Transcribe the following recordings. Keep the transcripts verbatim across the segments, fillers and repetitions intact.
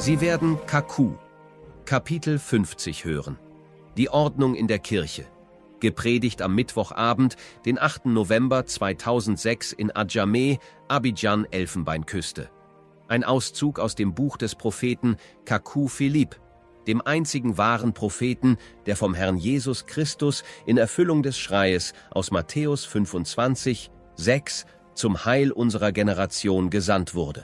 Sie werden Kaku, Kapitel fünfzig hören. Die Ordnung in der Kirche. Gepredigt am Mittwochabend, den achten November zweitausendsechs in Adjamé, Abidjan, Elfenbeinküste. Ein Auszug aus dem Buch des Propheten Kaku Philipp, dem einzigen wahren Propheten, der vom Herrn Jesus Christus in Erfüllung des Schreies aus Matthäus fünfundzwanzig, sechs zum Heil unserer Generation gesandt wurde.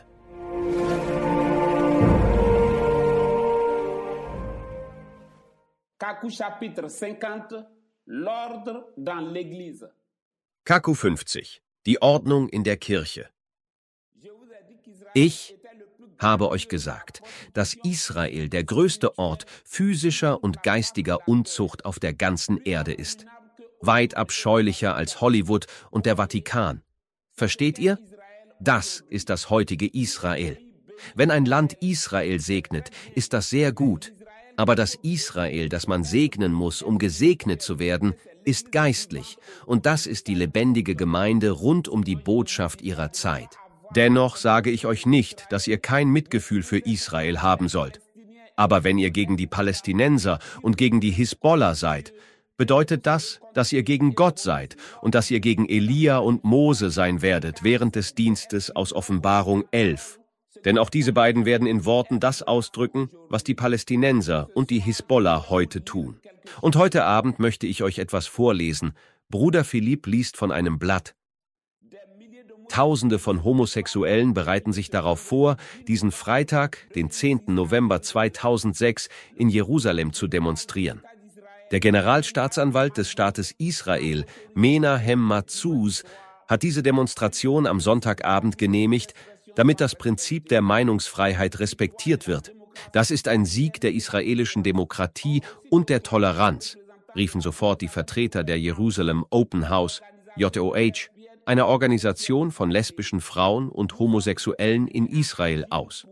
Kaku Chapitre cinquante, l'ordre dans l'Église. Kaku fünfzig, die Ordnung in der Kirche. Ich habe euch gesagt, dass Israel der größte Ort physischer und geistiger Unzucht auf der ganzen Erde ist. Weit abscheulicher als Hollywood und der Vatikan. Versteht ihr? Das ist das heutige Israel. Wenn ein Land Israel segnet, ist das sehr gut. Aber das Israel, das man segnen muss, um gesegnet zu werden, ist geistlich. Und das ist die lebendige Gemeinde rund um die Botschaft ihrer Zeit. Dennoch sage ich euch nicht, dass ihr kein Mitgefühl für Israel haben sollt. Aber wenn ihr gegen die Palästinenser und gegen die Hisbollah seid, bedeutet das, dass ihr gegen Gott seid und dass ihr gegen Elia und Mose sein werdet während des Dienstes aus Offenbarung elf. Denn auch diese beiden werden in Worten das ausdrücken, was die Palästinenser und die Hisbollah heute tun. Und heute Abend möchte ich euch etwas vorlesen. Bruder Philipp liest von einem Blatt. Tausende von Homosexuellen bereiten sich darauf vor, diesen Freitag, den zehnten November zweitausendsechs, in Jerusalem zu demonstrieren. Der Generalstaatsanwalt des Staates Israel, Menahem Matzuz, hat diese Demonstration am Sonntagabend genehmigt, damit das Prinzip der Meinungsfreiheit respektiert wird. Das ist ein Sieg der israelischen Demokratie und der Toleranz, riefen sofort die Vertreter der Jerusalem Open House, J O H, einer Organisation von lesbischen Frauen und Homosexuellen in Israel, aus.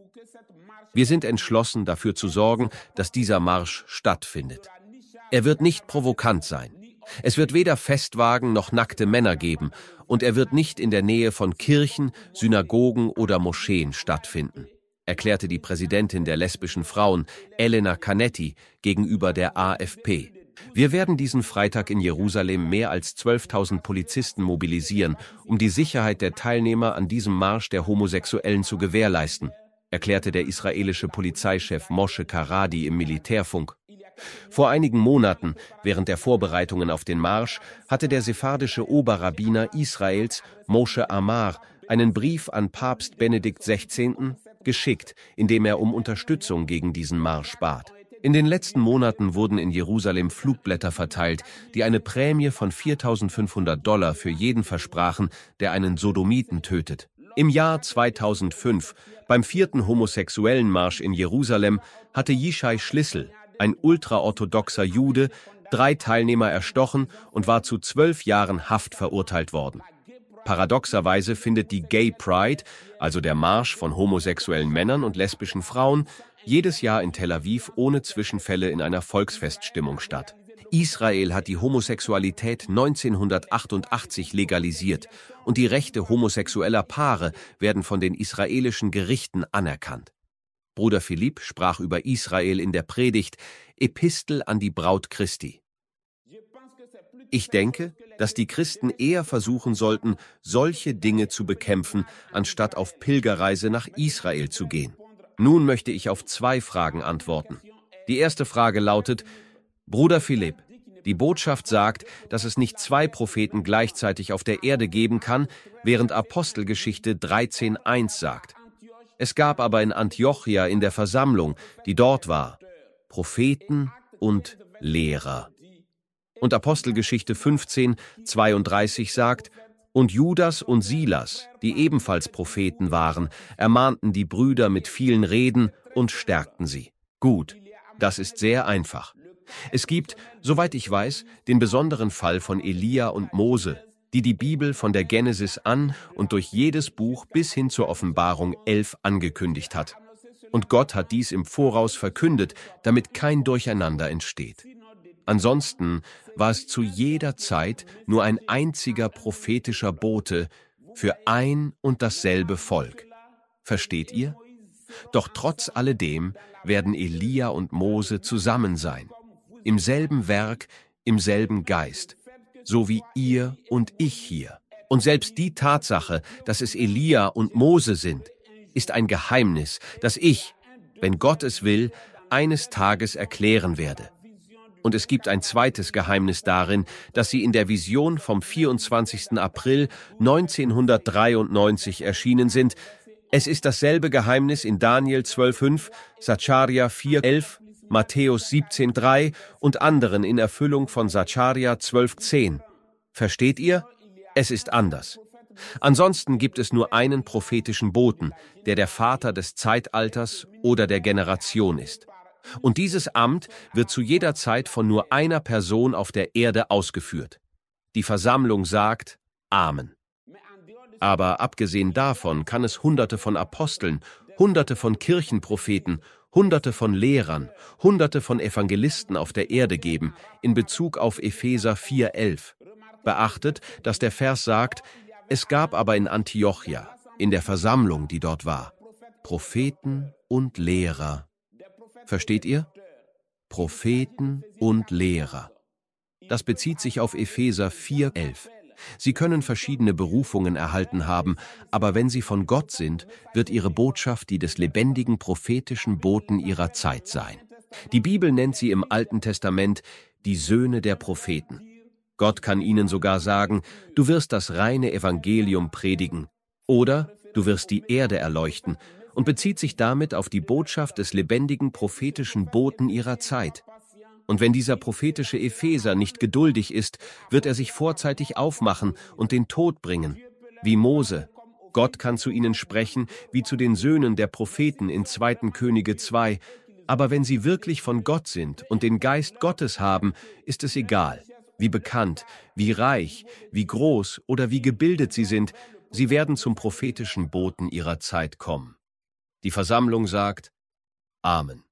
Wir sind entschlossen, dafür zu sorgen, dass dieser Marsch stattfindet. Er wird nicht provokant sein. Es wird weder Festwagen noch nackte Männer geben und er wird nicht in der Nähe von Kirchen, Synagogen oder Moscheen stattfinden, erklärte die Präsidentin der lesbischen Frauen, Elena Canetti, gegenüber der A F P. Wir werden diesen Freitag in Jerusalem mehr als zwölftausend Polizisten mobilisieren, um die Sicherheit der Teilnehmer an diesem Marsch der Homosexuellen zu gewährleisten, erklärte der israelische Polizeichef Moshe Karadi im Militärfunk. Vor einigen Monaten, während der Vorbereitungen auf den Marsch, hatte der sephardische Oberrabbiner Israels, Moshe Amar, einen Brief an Papst Benedikt sechzehnten geschickt, in dem er um Unterstützung gegen diesen Marsch bat. In den letzten Monaten wurden in Jerusalem Flugblätter verteilt, die eine Prämie von viertausendfünfhundert Dollar für jeden versprachen, der einen Sodomiten tötet. Im Jahr zweitausendfünf, beim vierten homosexuellen Marsch in Jerusalem, hatte Yishai Schlissel, ein ultraorthodoxer Jude, drei Teilnehmer erstochen und war zu zwölf Jahren Haft verurteilt worden. Paradoxerweise findet die Gay Pride, also der Marsch von homosexuellen Männern und lesbischen Frauen, jedes Jahr in Tel Aviv ohne Zwischenfälle in einer Volksfeststimmung statt. Israel hat die Homosexualität neunzehnhundertachtundachtzig legalisiert und die Rechte homosexueller Paare werden von den israelischen Gerichten anerkannt. Bruder Philipp sprach über Israel in der Predigt Epistel an die Braut Christi. Ich denke, dass die Christen eher versuchen sollten, solche Dinge zu bekämpfen, anstatt auf Pilgerreise nach Israel zu gehen. Nun möchte ich auf zwei Fragen antworten. Die erste Frage lautet: Bruder Philipp, die Botschaft sagt, dass es nicht zwei Propheten gleichzeitig auf der Erde geben kann, während Apostelgeschichte dreizehn eins sagt. Es gab aber in Antiochia in der Versammlung, die dort war, Propheten und Lehrer. Und Apostelgeschichte fünfzehn zweiunddreißig sagt: Und Judas und Silas, die ebenfalls Propheten waren, ermahnten die Brüder mit vielen Reden und stärkten sie. Gut, das ist sehr einfach. Es gibt, soweit ich weiß, den besonderen Fall von Elia und Mose, die die Bibel von der Genesis an und durch jedes Buch bis hin zur Offenbarung elf angekündigt hat. Und Gott hat dies im Voraus verkündet, damit kein Durcheinander entsteht. Ansonsten war es zu jeder Zeit nur ein einziger prophetischer Bote für ein und dasselbe Volk. Versteht ihr? Doch trotz alledem werden Elia und Mose zusammen sein, im selben Werk, im selben Geist, so wie ihr und ich hier. Und selbst die Tatsache, dass es Elia und Mose sind, ist ein Geheimnis, das ich, wenn Gott es will, eines Tages erklären werde. Und es gibt ein zweites Geheimnis darin, dass sie in der Vision vom vierundzwanzigsten April neunzehnhundertdreiundneunzig erschienen sind. Es ist dasselbe Geheimnis in Daniel zwölf fünf, Sacharja vier elf, Matthäus siebzehn drei und anderen in Erfüllung von Sacharja zwölf zehn. Versteht ihr? Es ist anders. Ansonsten gibt es nur einen prophetischen Boten, der der Vater des Zeitalters oder der Generation ist. Und dieses Amt wird zu jeder Zeit von nur einer Person auf der Erde ausgeführt. Die Versammlung sagt Amen. Aber abgesehen davon kann es Hunderte von Aposteln, Hunderte von Kirchenpropheten, Hunderte von Lehrern, Hunderte von Evangelisten auf der Erde geben, in Bezug auf Epheser vier elf. Beachtet, dass der Vers sagt, es gab aber in Antiochia, in der Versammlung, die dort war, Propheten und Lehrer. Versteht ihr? Propheten und Lehrer. Das bezieht sich auf Epheser vier elf. Sie können verschiedene Berufungen erhalten haben, aber wenn sie von Gott sind, wird ihre Botschaft die des lebendigen prophetischen Boten ihrer Zeit sein. Die Bibel nennt sie im Alten Testament die Söhne der Propheten. Gott kann ihnen sogar sagen, du wirst das reine Evangelium predigen oder du wirst die Erde erleuchten, und bezieht sich damit auf die Botschaft des lebendigen prophetischen Boten ihrer Zeit. Und wenn dieser prophetische Epheser nicht geduldig ist, wird er sich vorzeitig aufmachen und den Tod bringen, wie Mose. Gott kann zu ihnen sprechen, wie zu den Söhnen der Propheten in zweiten Könige zwei, aber wenn sie wirklich von Gott sind und den Geist Gottes haben, ist es egal, wie bekannt, wie reich, wie groß oder wie gebildet sie sind, sie werden zum prophetischen Boten ihrer Zeit kommen. Die Versammlung sagt Amen.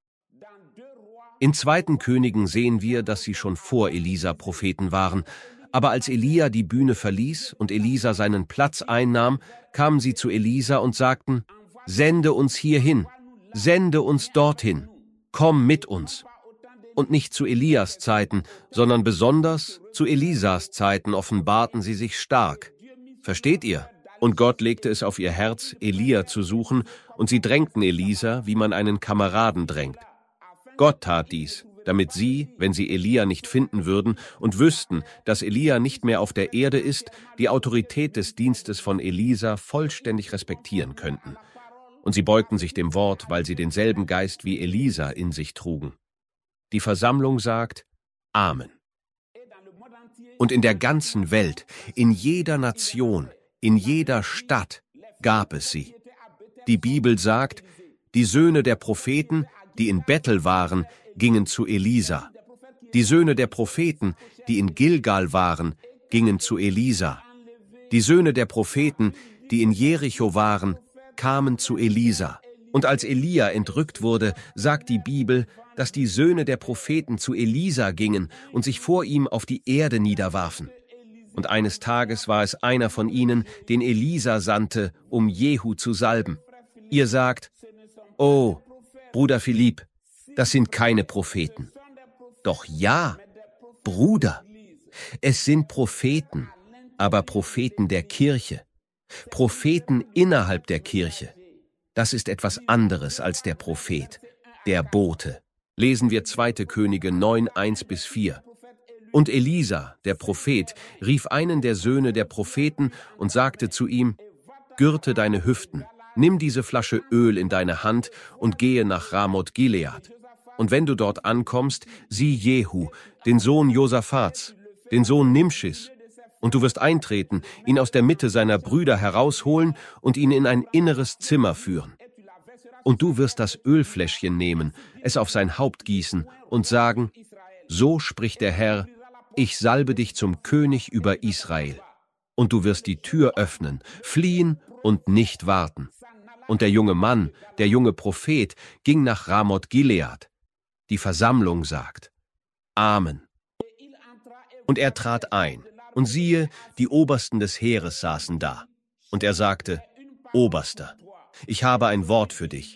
In zweiten Königen sehen wir, dass sie schon vor Elisa Propheten waren, aber als Elia die Bühne verließ und Elisa seinen Platz einnahm, kamen sie zu Elisa und sagten, sende uns hierhin, sende uns dorthin, komm mit uns. Und nicht zu Elias Zeiten, sondern besonders zu Elisas Zeiten offenbarten sie sich stark. Versteht ihr? Und Gott legte es auf ihr Herz, Elia zu suchen, und sie drängten Elisa, wie man einen Kameraden drängt. Gott tat dies, damit sie, wenn sie Elia nicht finden würden und wüssten, dass Elia nicht mehr auf der Erde ist, die Autorität des Dienstes von Elisa vollständig respektieren könnten. Und sie beugten sich dem Wort, weil sie denselben Geist wie Elisa in sich trugen. Die Versammlung sagt Amen. Und in der ganzen Welt, in jeder Nation, in jeder Stadt gab es sie. Die Bibel sagt, die Söhne der Propheten, die in Bethel waren, gingen zu Elisa. Die Söhne der Propheten, die in Gilgal waren, gingen zu Elisa. Die Söhne der Propheten, die in Jericho waren, kamen zu Elisa. Und als Elia entrückt wurde, sagt die Bibel, dass die Söhne der Propheten zu Elisa gingen und sich vor ihm auf die Erde niederwarfen. Und eines Tages war es einer von ihnen, den Elisa sandte, um Jehu zu salben. Ihr sagt, oh, Bruder Philipp, das sind keine Propheten. Doch ja, Bruder, es sind Propheten, aber Propheten der Kirche. Propheten innerhalb der Kirche. Das ist etwas anderes als der Prophet, der Bote. Lesen wir zweite Könige neun, eins bis vier. Und Elisa, der Prophet, rief einen der Söhne der Propheten und sagte zu ihm, gürte deine Hüften, nimm diese Flasche Öl in deine Hand und gehe nach Ramoth Gilead. Und wenn du dort ankommst, sieh Jehu, den Sohn Josaphats, den Sohn Nimschis, und du wirst eintreten, ihn aus der Mitte seiner Brüder herausholen und ihn in ein inneres Zimmer führen. Und du wirst das Ölfläschchen nehmen, es auf sein Haupt gießen und sagen, so spricht der Herr, ich salbe dich zum König über Israel. Und du wirst die Tür öffnen, fliehen und nicht warten. Und der junge Mann, der junge Prophet, ging nach Ramoth Gilead. Die Versammlung sagt, Amen. Und er trat ein, und siehe, die Obersten des Heeres saßen da. Und er sagte, Oberster, ich habe ein Wort für dich.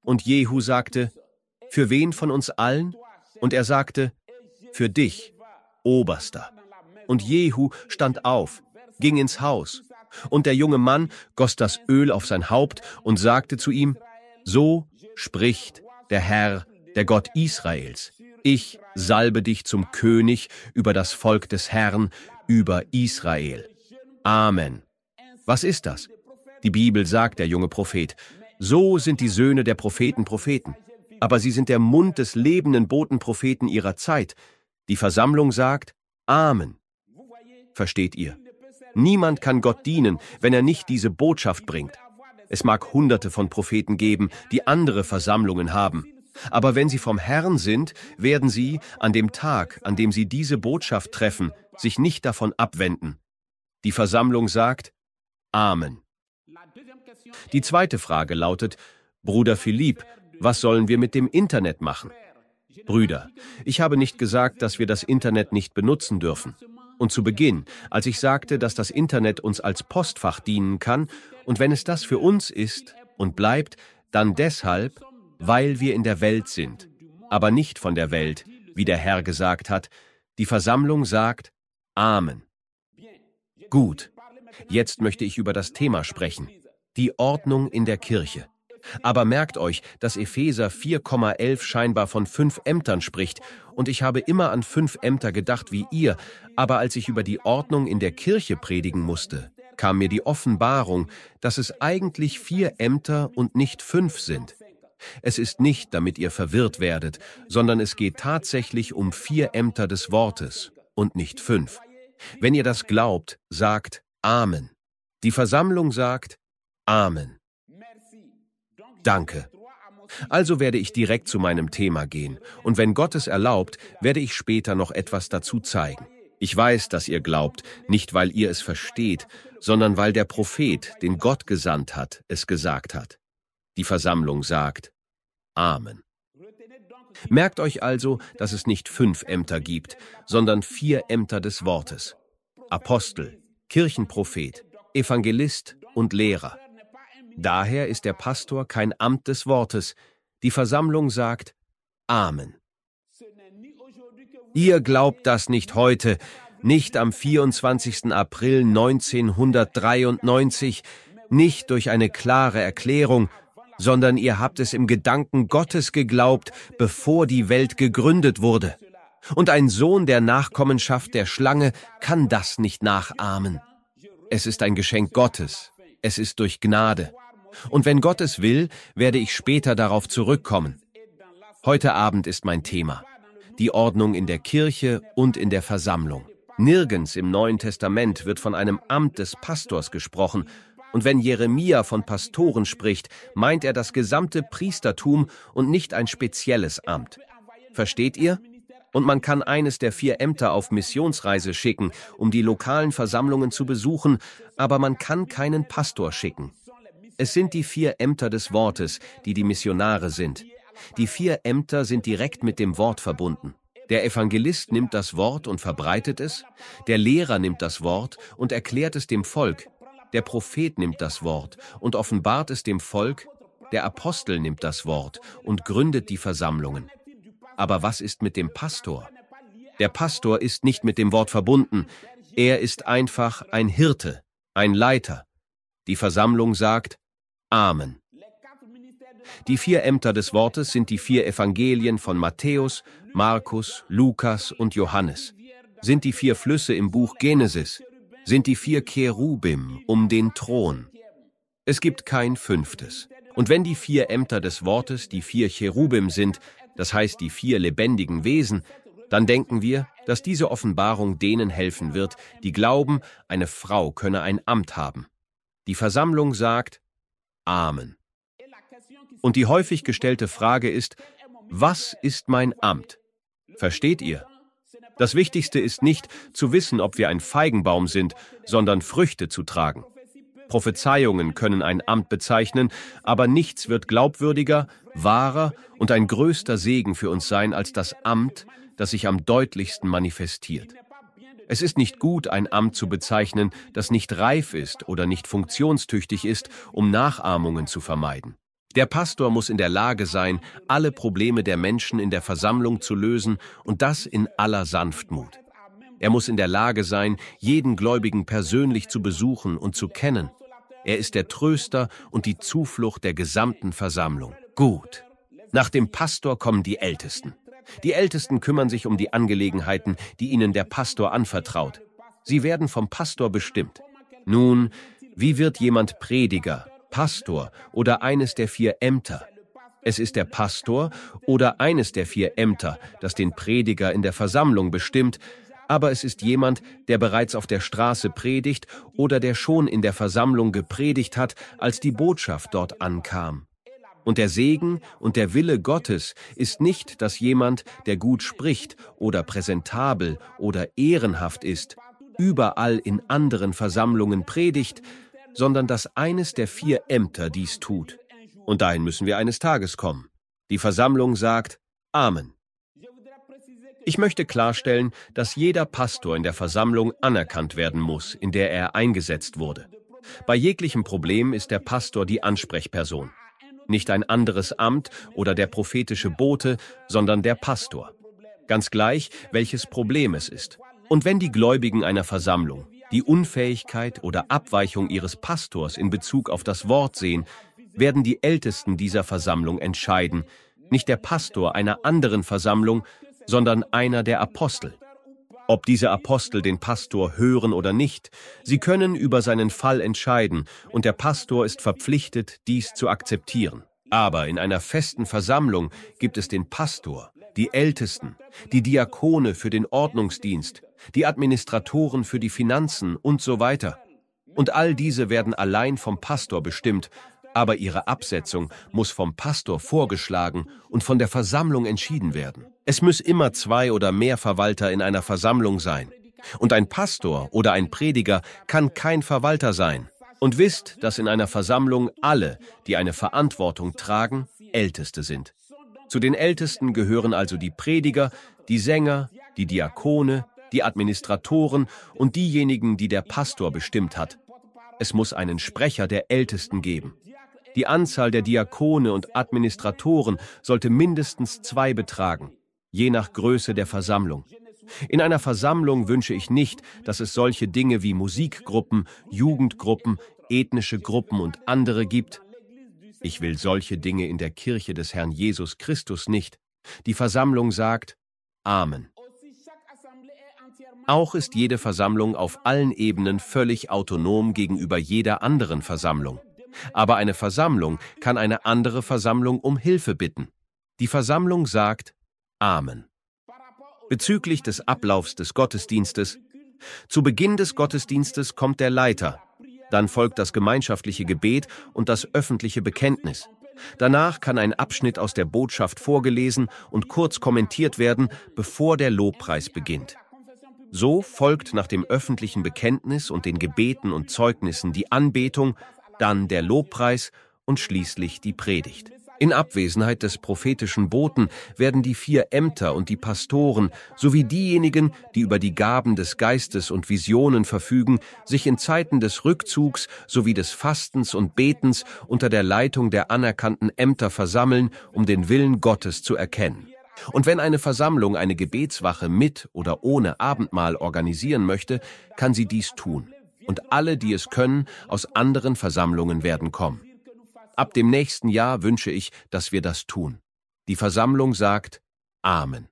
Und Jehu sagte, für wen von uns allen? Und er sagte, für dich, Oberster. Und Jehu stand auf, ging ins Haus. Und der junge Mann goss das Öl auf sein Haupt und sagte zu ihm, so spricht der Herr, der Gott Israels. Ich salbe dich zum König über das Volk des Herrn, über Israel. Amen. Was ist das? Die Bibel sagt, der junge Prophet, so sind die Söhne der Propheten Propheten. Aber sie sind der Mund des lebenden Botenpropheten ihrer Zeit. Die Versammlung sagt, Amen. Versteht ihr? Niemand kann Gott dienen, wenn er nicht diese Botschaft bringt. Es mag Hunderte von Propheten geben, die andere Versammlungen haben. Aber wenn sie vom Herrn sind, werden sie, an dem Tag, an dem sie diese Botschaft treffen, sich nicht davon abwenden. Die Versammlung sagt, Amen. Die zweite Frage lautet, Bruder Philipp, was sollen wir mit dem Internet machen? Brüder, ich habe nicht gesagt, dass wir das Internet nicht benutzen dürfen. Und zu Beginn, als ich sagte, dass das Internet uns als Postfach dienen kann, und wenn es das für uns ist und bleibt, dann deshalb, weil wir in der Welt sind, aber nicht von der Welt, wie der Herr gesagt hat. Die Versammlung sagt, Amen. Gut, jetzt möchte ich über das Thema sprechen, die Ordnung in der Kirche. Aber merkt euch, dass Epheser vier Komma elf scheinbar von fünf Ämtern spricht, und ich habe immer an fünf Ämter gedacht wie ihr, aber als ich über die Ordnung in der Kirche predigen musste, kam mir die Offenbarung, dass es eigentlich vier Ämter und nicht fünf sind. Es ist nicht, damit ihr verwirrt werdet, sondern es geht tatsächlich um vier Ämter des Wortes und nicht fünf. Wenn ihr das glaubt, sagt Amen. Die Versammlung sagt Amen. Danke. Also werde ich direkt zu meinem Thema gehen, und wenn Gott es erlaubt, werde ich später noch etwas dazu zeigen. Ich weiß, dass ihr glaubt, nicht weil ihr es versteht, sondern weil der Prophet, den Gott gesandt hat, es gesagt hat. Die Versammlung sagt Amen. Merkt euch also, dass es nicht fünf Ämter gibt, sondern vier Ämter des Wortes. Apostel, Kirchenprophet, Evangelist und Lehrer. Daher ist der Pastor kein Amt des Wortes. Die Versammlung sagt Amen. Ihr glaubt das nicht heute, nicht am vierundzwanzigsten April neunzehnhundertdreiundneunzig, nicht durch eine klare Erklärung, sondern ihr habt es im Gedanken Gottes geglaubt, bevor die Welt gegründet wurde. Und ein Sohn der Nachkommenschaft der Schlange kann das nicht nachahmen. Es ist ein Geschenk Gottes. Es ist durch Gnade. Und wenn Gott es will, werde ich später darauf zurückkommen. Heute Abend ist mein Thema: die Ordnung in der Kirche und in der Versammlung. Nirgends im Neuen Testament wird von einem Amt des Pastors gesprochen. Und wenn Jeremia von Pastoren spricht, meint er das gesamte Priestertum und nicht ein spezielles Amt. Versteht ihr? Und man kann eines der vier Ämter auf Missionsreise schicken, um die lokalen Versammlungen zu besuchen, aber man kann keinen Pastor schicken. Es sind die vier Ämter des Wortes, die die Missionare sind. Die vier Ämter sind direkt mit dem Wort verbunden. Der Evangelist nimmt das Wort und verbreitet es, der Lehrer nimmt das Wort und erklärt es dem Volk, der Prophet nimmt das Wort und offenbart es dem Volk, der Apostel nimmt das Wort und gründet die Versammlungen. Aber was ist mit dem Pastor? Der Pastor ist nicht mit dem Wort verbunden, er ist einfach ein Hirte, ein Leiter. Die Versammlung sagt Amen. Die vier Ämter des Wortes sind die vier Evangelien von Matthäus, Markus, Lukas und Johannes, sind die vier Flüsse im Buch Genesis, sind die vier Cherubim um den Thron. Es gibt kein fünftes. Und wenn die vier Ämter des Wortes die vier Cherubim sind, das heißt die vier lebendigen Wesen, dann denken wir, dass diese Offenbarung denen helfen wird, die glauben, eine Frau könne ein Amt haben. Die Versammlung sagt Amen. Und die häufig gestellte Frage ist, was ist mein Amt? Versteht ihr? Das Wichtigste ist nicht, zu wissen, ob wir ein Feigenbaum sind, sondern Früchte zu tragen. Prophezeiungen können ein Amt bezeichnen, aber nichts wird glaubwürdiger, wahrer und ein größter Segen für uns sein als das Amt, das sich am deutlichsten manifestiert. Es ist nicht gut, ein Amt zu bezeichnen, das nicht reif ist oder nicht funktionstüchtig ist, um Nachahmungen zu vermeiden. Der Pastor muss in der Lage sein, alle Probleme der Menschen in der Versammlung zu lösen und das in aller Sanftmut. Er muss in der Lage sein, jeden Gläubigen persönlich zu besuchen und zu kennen. Er ist der Tröster und die Zuflucht der gesamten Versammlung. Gut. Nach dem Pastor kommen die Ältesten. Die Ältesten kümmern sich um die Angelegenheiten, die ihnen der Pastor anvertraut. Sie werden vom Pastor bestimmt. Nun, wie wird jemand Prediger, Pastor oder eines der vier Ämter? Es ist der Pastor oder eines der vier Ämter, das den Prediger in der Versammlung bestimmt, aber es ist jemand, der bereits auf der Straße predigt oder der schon in der Versammlung gepredigt hat, als die Botschaft dort ankam. Und der Segen und der Wille Gottes ist nicht, dass jemand, der gut spricht oder präsentabel oder ehrenhaft ist, überall in anderen Versammlungen predigt, sondern dass eines der vier Ämter dies tut. Und dahin müssen wir eines Tages kommen. Die Versammlung sagt Amen. Ich möchte klarstellen, dass jeder Pastor in der Versammlung anerkannt werden muss, in der er eingesetzt wurde. Bei jeglichem Problem ist der Pastor die Ansprechperson. Nicht ein anderes Amt oder der prophetische Bote, sondern der Pastor. Ganz gleich, welches Problem es ist. Und wenn die Gläubigen einer Versammlung die Unfähigkeit oder Abweichung ihres Pastors in Bezug auf das Wort sehen, werden die Ältesten dieser Versammlung entscheiden, nicht der Pastor einer anderen Versammlung, sondern einer der Apostel. Ob diese Apostel den Pastor hören oder nicht, sie können über seinen Fall entscheiden und der Pastor ist verpflichtet, dies zu akzeptieren. Aber in einer festen Versammlung gibt es den Pastor, die Ältesten, die Diakone für den Ordnungsdienst, die Administratoren für die Finanzen und so weiter. Und all diese werden allein vom Pastor bestimmt, aber ihre Absetzung muss vom Pastor vorgeschlagen und von der Versammlung entschieden werden. Es müssen immer zwei oder mehr Verwalter in einer Versammlung sein. Und ein Pastor oder ein Prediger kann kein Verwalter sein. Und wisst, dass in einer Versammlung alle, die eine Verantwortung tragen, Älteste sind. Zu den Ältesten gehören also die Prediger, die Sänger, die Diakone, die Administratoren und diejenigen, die der Pastor bestimmt hat. Es muss einen Sprecher der Ältesten geben. Die Anzahl der Diakone und Administratoren sollte mindestens zwei betragen, je nach Größe der Versammlung. In einer Versammlung wünsche ich nicht, dass es solche Dinge wie Musikgruppen, Jugendgruppen, ethnische Gruppen und andere gibt. Ich will solche Dinge in der Kirche des Herrn Jesus Christus nicht. Die Versammlung sagt Amen. Auch ist jede Versammlung auf allen Ebenen völlig autonom gegenüber jeder anderen Versammlung. Aber eine Versammlung kann eine andere Versammlung um Hilfe bitten. Die Versammlung sagt Amen. Bezüglich des Ablaufs des Gottesdienstes: Zu Beginn des Gottesdienstes kommt der Leiter. Dann folgt das gemeinschaftliche Gebet und das öffentliche Bekenntnis. Danach kann ein Abschnitt aus der Botschaft vorgelesen und kurz kommentiert werden, bevor der Lobpreis beginnt. So folgt nach dem öffentlichen Bekenntnis und den Gebeten und Zeugnissen die Anbetung, dann der Lobpreis und schließlich die Predigt. In Abwesenheit des prophetischen Boten werden die vier Ämter und die Pastoren sowie diejenigen, die über die Gaben des Geistes und Visionen verfügen, sich in Zeiten des Rückzugs sowie des Fastens und Betens unter der Leitung der anerkannten Ämter versammeln, um den Willen Gottes zu erkennen. Und wenn eine Versammlung eine Gebetswache mit oder ohne Abendmahl organisieren möchte, kann sie dies tun. Und alle, die es können, aus anderen Versammlungen werden kommen. Ab dem nächsten Jahr wünsche ich, dass wir das tun. Die Versammlung sagt Amen.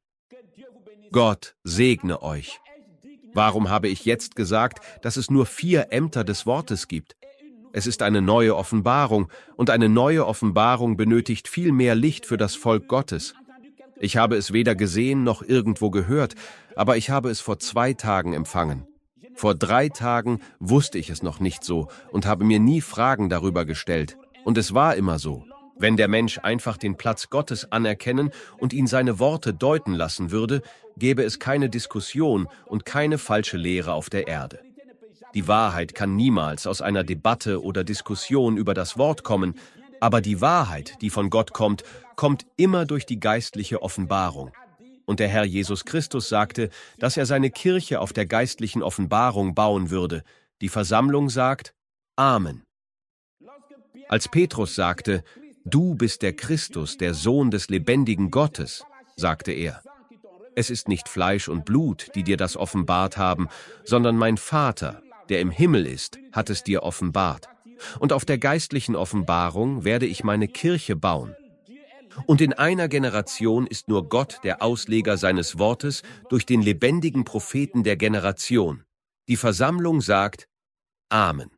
Gott segne euch. Warum habe ich jetzt gesagt, dass es nur vier Ämter des Wortes gibt? Es ist eine neue Offenbarung, und eine neue Offenbarung benötigt viel mehr Licht für das Volk Gottes. Ich habe es weder gesehen noch irgendwo gehört, aber ich habe es vor zwei Tagen empfangen. Vor drei Tagen wusste ich es noch nicht so und habe mir nie Fragen darüber gestellt. Und es war immer so. Wenn der Mensch einfach den Platz Gottes anerkennen und ihn seine Worte deuten lassen würde, gäbe es keine Diskussion und keine falsche Lehre auf der Erde. Die Wahrheit kann niemals aus einer Debatte oder Diskussion über das Wort kommen, aber die Wahrheit, die von Gott kommt, kommt immer durch die geistliche Offenbarung. Und der Herr Jesus Christus sagte, dass er seine Kirche auf der geistlichen Offenbarung bauen würde. Die Versammlung sagt Amen. Als Petrus sagte, »Du bist der Christus, der Sohn des lebendigen Gottes«, sagte er. »Es ist nicht Fleisch und Blut, die dir das offenbart haben, sondern mein Vater, der im Himmel ist, hat es dir offenbart. Und auf der geistlichen Offenbarung werde ich meine Kirche bauen. Und in einer Generation ist nur Gott der Ausleger seines Wortes durch den lebendigen Propheten der Generation. Die Versammlung sagt Amen.«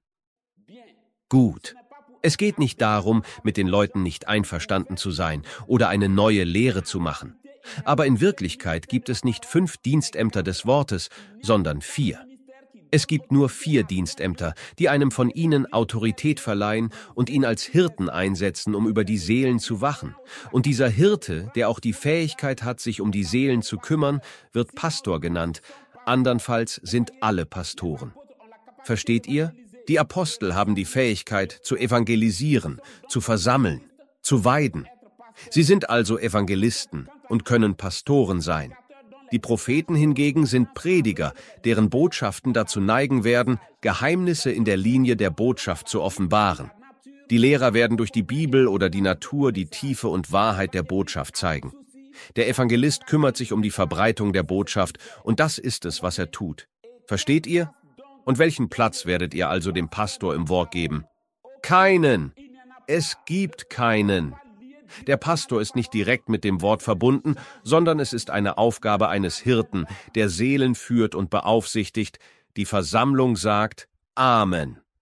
Gut. Es geht nicht darum, mit den Leuten nicht einverstanden zu sein oder eine neue Lehre zu machen. Aber in Wirklichkeit gibt es nicht fünf Dienstämter des Wortes, sondern vier. Es gibt nur vier Dienstämter, die einem von ihnen Autorität verleihen und ihn als Hirten einsetzen, um über die Seelen zu wachen. Und dieser Hirte, der auch die Fähigkeit hat, sich um die Seelen zu kümmern, wird Pastor genannt. Andernfalls sind alle Pastoren. Versteht ihr? Die Apostel haben die Fähigkeit, zu evangelisieren, zu versammeln, zu weiden. Sie sind also Evangelisten und können Pastoren sein. Die Propheten hingegen sind Prediger, deren Botschaften dazu neigen werden, Geheimnisse in der Linie der Botschaft zu offenbaren. Die Lehrer werden durch die Bibel oder die Natur die Tiefe und Wahrheit der Botschaft zeigen. Der Evangelist kümmert sich um die Verbreitung der Botschaft, und das ist es, was er tut. Versteht ihr? Und welchen Platz werdet ihr also dem Pastor im Wort geben? Keinen! Es gibt keinen! Der Pastor ist nicht direkt mit dem Wort verbunden, sondern es ist eine Aufgabe eines Hirten, der Seelen führt und beaufsichtigt. Die Versammlung sagt Amen.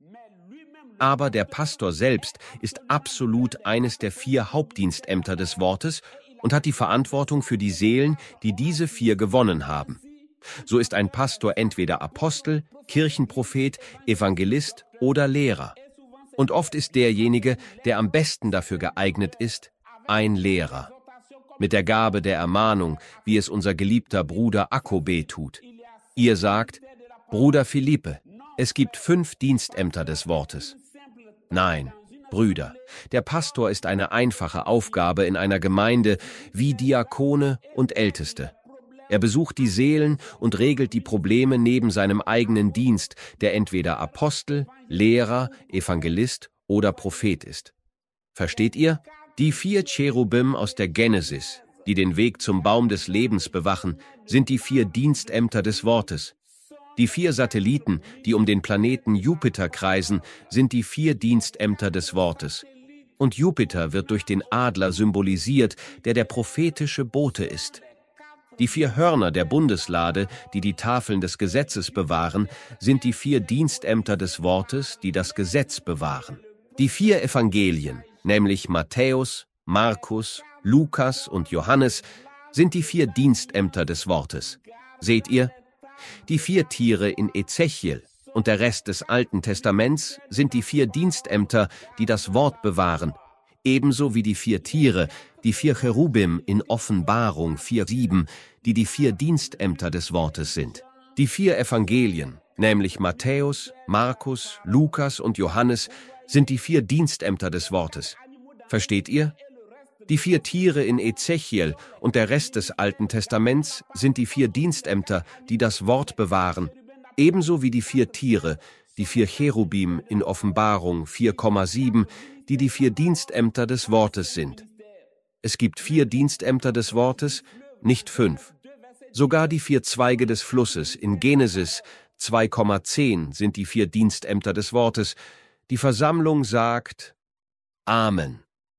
Aber der Pastor selbst ist absolut eines der vier Hauptdienstämter des Wortes und hat die Verantwortung für die Seelen, die diese vier gewonnen haben. So ist ein Pastor entweder Apostel, Kirchenprophet, Evangelist oder Lehrer. Und oft ist derjenige, der am besten dafür geeignet ist, ein Lehrer. Mit der Gabe der Ermahnung, wie es unser geliebter Bruder Akkobe tut. Ihr sagt, Bruder Philippe, es gibt fünf Dienstämter des Wortes. Nein, Brüder, der Pastor ist eine einfache Aufgabe in einer Gemeinde wie Diakone und Älteste. Er besucht die Seelen und regelt die Probleme neben seinem eigenen Dienst, der entweder Apostel, Lehrer, Evangelist oder Prophet ist. Versteht ihr? Die vier Cherubim aus der Genesis, die den Weg zum Baum des Lebens bewachen, sind die vier Dienstämter des Wortes. Die vier Satelliten, die um den Planeten Jupiter kreisen, sind die vier Dienstämter des Wortes. Und Jupiter wird durch den Adler symbolisiert, der der prophetische Bote ist. Die vier Hörner der Bundeslade, die die Tafeln des Gesetzes bewahren, sind die vier Dienstämter des Wortes, die das Gesetz bewahren. Die vier Evangelien, nämlich Matthäus, Markus, Lukas und Johannes, sind die vier Dienstämter des Wortes. Seht ihr? Die vier Tiere in Ezechiel und der Rest des Alten Testaments sind die vier Dienstämter, die das Wort bewahren, ebenso wie die vier Tiere, die vier Cherubim in Offenbarung vier sieben, die die vier Dienstämter des Wortes sind. Die vier Evangelien, nämlich Matthäus, Markus, Lukas und Johannes, sind die vier Dienstämter des Wortes. Versteht ihr? Die vier Tiere in Ezechiel und der Rest des Alten Testaments sind die vier Dienstämter, die das Wort bewahren, ebenso wie die vier Tiere, die vier Cherubim in Offenbarung vier sieben, die die vier Dienstämter des Wortes sind. Es gibt vier Dienstämter des Wortes, nicht fünf. Sogar die vier Zweige des Flusses in Genesis zwei zehn sind die vier Dienstämter des Wortes. Die Versammlung sagt Amen.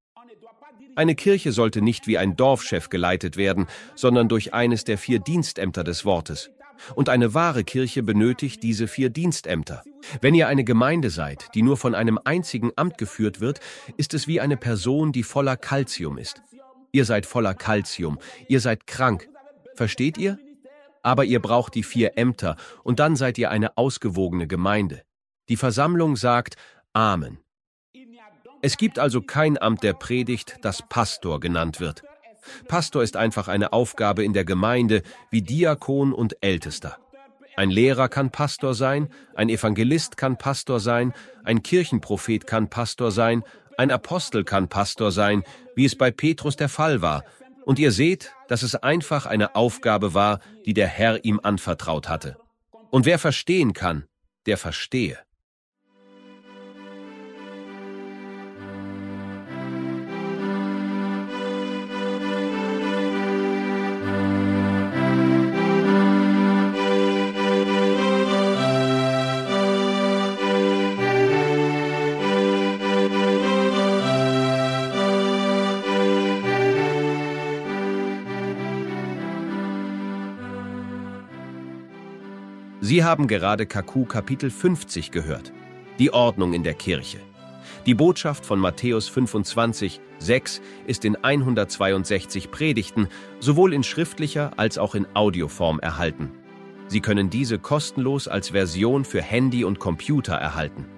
Eine Kirche sollte nicht wie ein Dorfchef geleitet werden, sondern durch eines der vier Dienstämter des Wortes. Und eine wahre Kirche benötigt diese vier Dienstämter. Wenn ihr eine Gemeinde seid, die nur von einem einzigen Amt geführt wird, ist es wie eine Person, die voller Calcium ist. Ihr seid voller Calcium, ihr seid krank. Versteht ihr? Aber ihr braucht die vier Ämter und dann seid ihr eine ausgewogene Gemeinde. Die Versammlung sagt Amen. Es gibt also kein Amt der Predigt, das Pastor genannt wird. Pastor ist einfach eine Aufgabe in der Gemeinde wie Diakon und Ältester. Ein Lehrer kann Pastor sein, ein Evangelist kann Pastor sein, ein Kirchenprophet kann Pastor sein, ein Apostel kann Pastor sein, wie es bei Petrus der Fall war. Und ihr seht, dass es einfach eine Aufgabe war, die der Herr ihm anvertraut hatte. Und wer verstehen kann, der verstehe. Sie haben gerade K Q Kapitel fünfzig gehört. Die Ordnung in der Kirche. Die Botschaft von Matthäus fünfundzwanzig, sechs ist in hundertzweiundsechzig Predigten sowohl in schriftlicher als auch in Audioform erhalten. Sie können diese kostenlos als Version für Handy und Computer erhalten.